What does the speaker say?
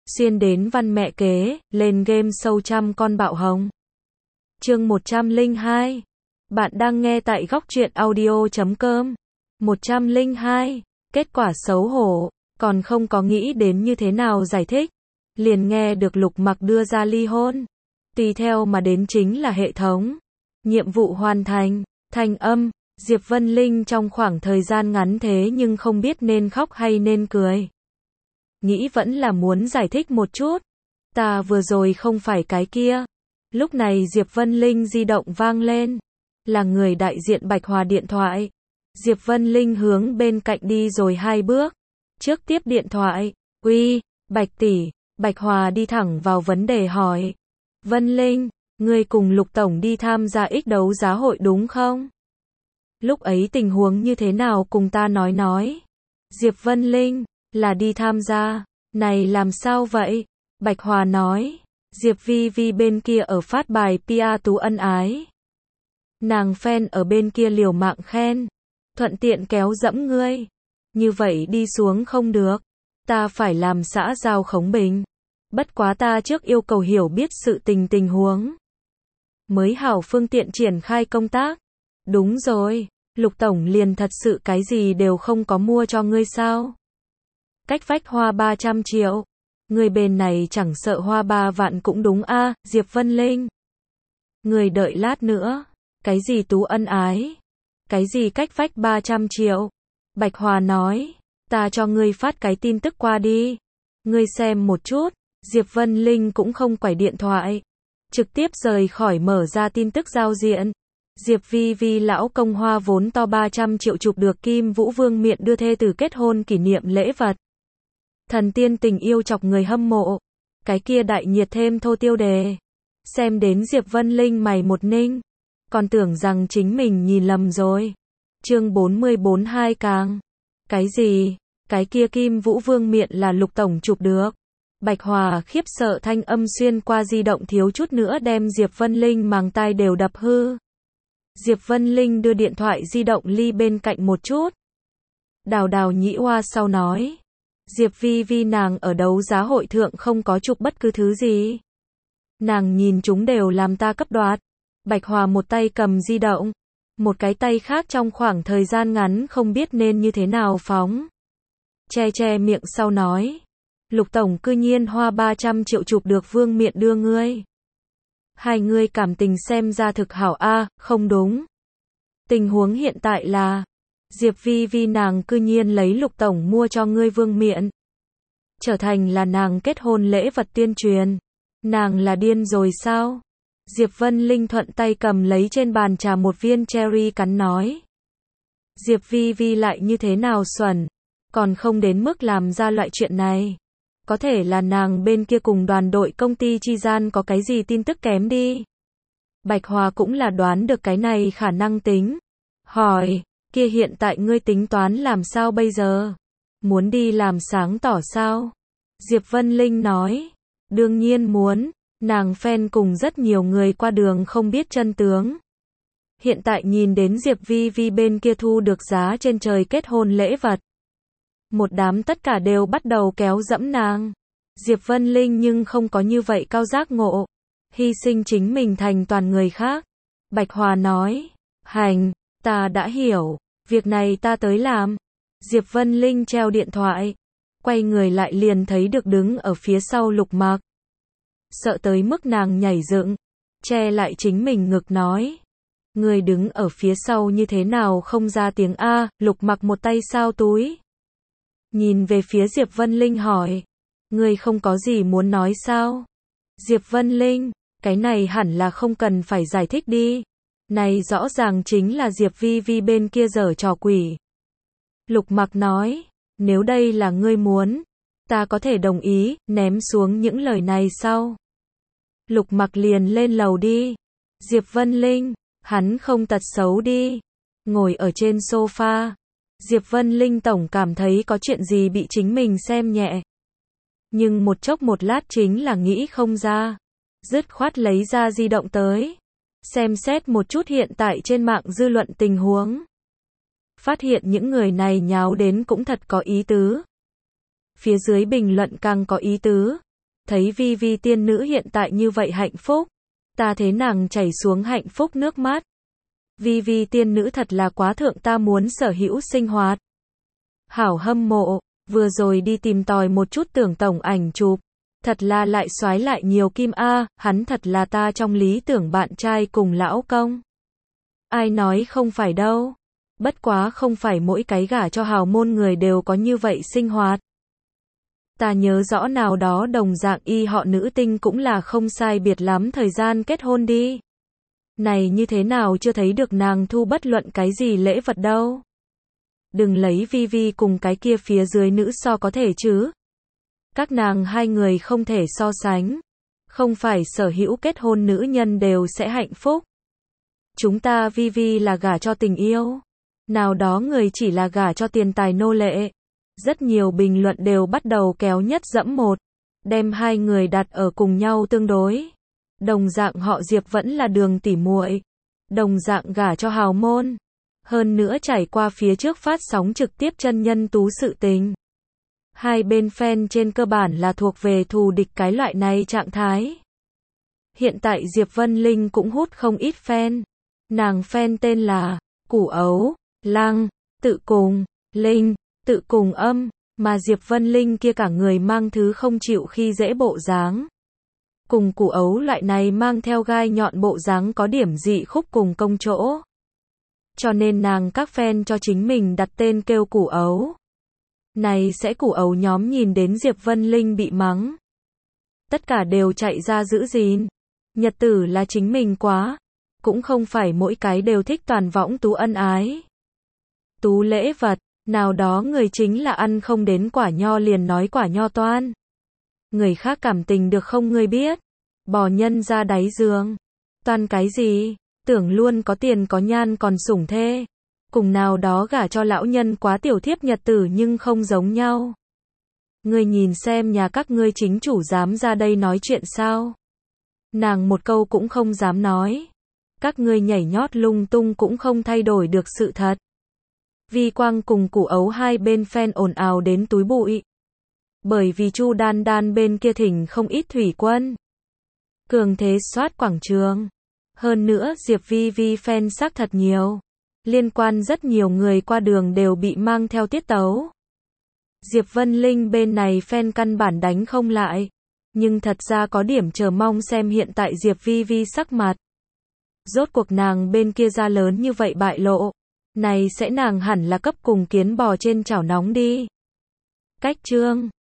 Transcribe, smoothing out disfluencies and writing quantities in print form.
Xuyên đến văn mẹ kế, lên game show trăm con bạo hồng. Chương 102. Bạn đang nghe tại góc truyện audio.com. 102. Kết quả xấu hổ, còn không có nghĩ đến như thế nào giải thích. Liền nghe được Lục Mặc đưa ra ly hôn. Tùy theo mà đến chính là hệ thống. Nhiệm vụ hoàn thành, thanh âm, Diệp Vân Linh trong khoảng thời gian ngắn thế nhưng không biết nên khóc hay nên cười. Nghĩ vẫn là muốn giải thích một chút. Ta vừa rồi không phải cái kia. Lúc này Diệp Vân Linh di động vang lên. Là người đại diện Bạch Hòa điện thoại. Diệp Vân Linh hướng bên cạnh đi rồi 2 bước. Trước tiếp điện thoại. Uy, Bạch tỷ. Bạch Hòa đi thẳng vào vấn đề hỏi. Vân Linh, ngươi cùng Lục Tổng đi tham gia X đấu giá hội đúng không? Lúc ấy tình huống như thế nào cùng ta nói. Diệp Vân Linh, là đi tham gia. Này làm sao vậy? Bạch Hòa nói. Diệp Vi Vi bên kia ở phát bài PR tú ân ái. Nàng fan ở bên kia liều mạng khen. Thuận tiện kéo dẫm ngươi. Như vậy đi xuống không được. Ta phải làm xã giao khống bình. Bất quá ta trước yêu cầu hiểu biết sự tình huống. Mới hảo phương tiện triển khai công tác. Đúng rồi, Lục Tổng liền thật sự cái gì đều không có mua cho ngươi sao? Cách vách hoa 300 triệu. Người bên này chẳng sợ hoa 3 vạn cũng đúng a, Diệp Vân Linh. Người đợi lát nữa. Cái gì tú ân ái? Cái gì cách vách 300 triệu? Bạch Hòa nói, ta cho ngươi phát cái tin tức qua đi. Ngươi xem một chút. Diệp Vân Linh cũng không quải điện thoại. Trực tiếp rời khỏi mở ra tin tức giao diện. Diệp Vi Vi lão công hoa vốn to 300 triệu chụp được Kim Vũ Vương miện đưa thê tử kết hôn kỷ niệm lễ vật. Thần tiên tình yêu chọc người hâm mộ. Cái kia đại nhiệt thêm thô tiêu đề. Xem đến Diệp Vân Linh mày một ninh. Còn tưởng rằng chính mình nhìn lầm rồi. Chương 44 2 càng. Cái gì? Cái kia Kim Vũ Vương miện là Lục Tổng chụp được. Bạch Hòa khiếp sợ thanh âm xuyên qua di động thiếu chút nữa đem Diệp Vân Linh màng tai đều đập hư. Diệp Vân Linh đưa điện thoại di động ly bên cạnh một chút. Đào nhĩ hoa sau nói. Diệp Vi Vi nàng ở đấu giá hội thượng không có chụp bất cứ thứ gì. Nàng nhìn chúng đều làm ta cấp đoạt. Bạch Hòa một tay cầm di động. Một cái tay khác trong khoảng thời gian ngắn không biết nên như thế nào phóng. Che miệng sau nói. Lục Tổng cư nhiên hoa 300 triệu chụp được vương miện đưa ngươi. Hai người cảm tình xem ra thực hảo a, không đúng. Tình huống hiện tại là, Diệp Vi Vi nàng cư nhiên lấy Lục Tổng mua cho ngươi vương miện. Trở thành là nàng kết hôn lễ vật tuyên truyền. Nàng là điên rồi sao? Diệp Vân Linh thuận tay cầm lấy trên bàn trà một viên cherry cắn nói. Diệp Vi Vi lại như thế nào xuẩn, còn không đến mức làm ra loại chuyện này. Có thể là nàng bên kia cùng đoàn đội công ty chi gian có cái gì tin tức kém đi. Bạch Hòa cũng là đoán được cái này khả năng tính. Hỏi, kia hiện tại ngươi tính toán làm sao bây giờ? Muốn đi làm sáng tỏ sao? Diệp Vân Linh nói, đương nhiên muốn, nàng fan cùng rất nhiều người qua đường không biết chân tướng. Hiện tại nhìn đến Diệp Vi Vi bên kia thu được giá trên trời kết hôn lễ vật. Một đám tất cả đều bắt đầu kéo dẫm nàng. Diệp Vân Linh nhưng không có như vậy cao giác ngộ. Hy sinh chính mình thành toàn người khác. Bạch Hòa nói. Hành, ta đã hiểu. Việc này ta tới làm. Diệp Vân Linh treo điện thoại. Quay người lại liền thấy được đứng ở phía sau Lục Mặc. Sợ tới mức nàng nhảy dựng. Che lại chính mình ngực nói. Người đứng ở phía sau như thế nào không ra tiếng A. Lục Mặc một tay sao túi. Nhìn về phía Diệp Vân Linh hỏi. Ngươi không có gì muốn nói sao? Diệp Vân Linh, cái này hẳn là không cần phải giải thích đi. Này rõ ràng chính là Diệp Vi Vi bên kia giở trò quỷ. Lục Mặc nói, nếu đây là ngươi muốn, ta có thể đồng ý, ném xuống những lời này sau. Lục Mặc liền lên lầu đi. Diệp Vân Linh, hắn không tật xấu đi. Ngồi ở trên sofa. Diệp Vân Linh tổng cảm thấy có chuyện gì bị chính mình xem nhẹ. Nhưng một chốc một lát chính là nghĩ không ra. Dứt khoát lấy ra di động tới. Xem xét một chút hiện tại trên mạng dư luận tình huống. Phát hiện những người này nháo đến cũng thật có ý tứ. Phía dưới bình luận càng có ý tứ. thấy Vi Vi tiên nữ hiện tại như vậy hạnh phúc, ta thấy nàng chảy xuống hạnh phúc nước mắt. Vi Vi tiên nữ thật là quá thượng, ta muốn sở hữu sinh hoạt. Hảo hâm mộ, vừa rồi đi tìm tòi một chút tưởng tổng ảnh chụp, thật là lại soái lại nhiều kim a, hắn thật là ta trong lý tưởng bạn trai cùng lão công. Ai nói không phải đâu. Bất quá không phải mỗi cái gả cho hào môn người đều có như vậy sinh hoạt. Ta nhớ rõ nào đó đồng dạng y họ nữ tinh cũng là không sai biệt lắm thời gian kết hôn đi. Này như thế nào chưa thấy được nàng thu bất luận cái gì lễ vật đâu. Đừng lấy Vi Vi cùng cái kia phía dưới nữ so có thể chứ. Các nàng hai người không thể so sánh. Không phải sở hữu kết hôn nữ nhân đều sẽ hạnh phúc. Chúng ta Vi Vi là gả cho tình yêu. Nào đó người chỉ là gả cho tiền tài nô lệ. Rất nhiều bình luận đều bắt đầu kéo nhất dẫm một. Đem hai người đặt ở cùng nhau tương đối. Đồng dạng họ Diệp vẫn là đường tỉ muội. Đồng dạng gả cho hào môn. Hơn nữa trải qua phía trước phát sóng trực tiếp chân nhân tú sự tình. Hai bên fan trên cơ bản là thuộc về thù địch cái loại này trạng thái. Hiện tại Diệp Vân Linh cũng hút không ít fan. Nàng fan tên là Củ Ấu, Lăng, tự cùng, Linh, tự cùng âm, mà Diệp Vân Linh kia cả người mang thứ không chịu khi dễ bộ dáng. Cùng Củ Ấu loại này mang theo gai nhọn bộ dáng có điểm dị khúc cùng công chỗ. Cho nên nàng các fan cho chính mình đặt tên kêu Củ Ấu. Này sẽ Củ Ấu nhóm nhìn đến Diệp Vân Linh bị mắng. Tất cả đều chạy ra giữ gìn. Nhật tử là chính mình quá. Cũng không phải mỗi cái đều thích toàn võng tú ân ái. Tú lễ vật, nào đó người chính là ăn không đến quả nho liền nói quả nho toan. Người khác cảm tình được không ngươi biết. Bò nhân ra đáy giường. Toan cái gì, tưởng luôn có tiền có nhan còn sủng thê. Cùng nào đó gả cho lão nhân quá tiểu thiếp nhật tử nhưng không giống nhau. Ngươi nhìn xem nhà các ngươi chính chủ dám ra đây nói chuyện sao. Nàng một câu cũng không dám nói. Các ngươi nhảy nhót lung tung cũng không thay đổi được sự thật. Vi Quang cùng Củ Ấu hai bên fan ồn ào đến túi bụi. Bởi vì Chu Đan Đan bên kia thỉnh không ít thủy quân. Cường thế soát quảng trường. Hơn nữa Diệp Vi Vi fan xác thật nhiều. Liên quan rất nhiều người qua đường đều bị mang theo tiết tấu. Diệp Vân Linh bên này fan căn bản đánh không lại. Nhưng thật ra có điểm chờ mong xem hiện tại Diệp Vi Vi sắc mặt. Rốt cuộc nàng bên kia ra lớn như vậy bại lộ. Này sẽ nàng hẳn là cấp cùng kiến bò trên chảo nóng đi. Cách chương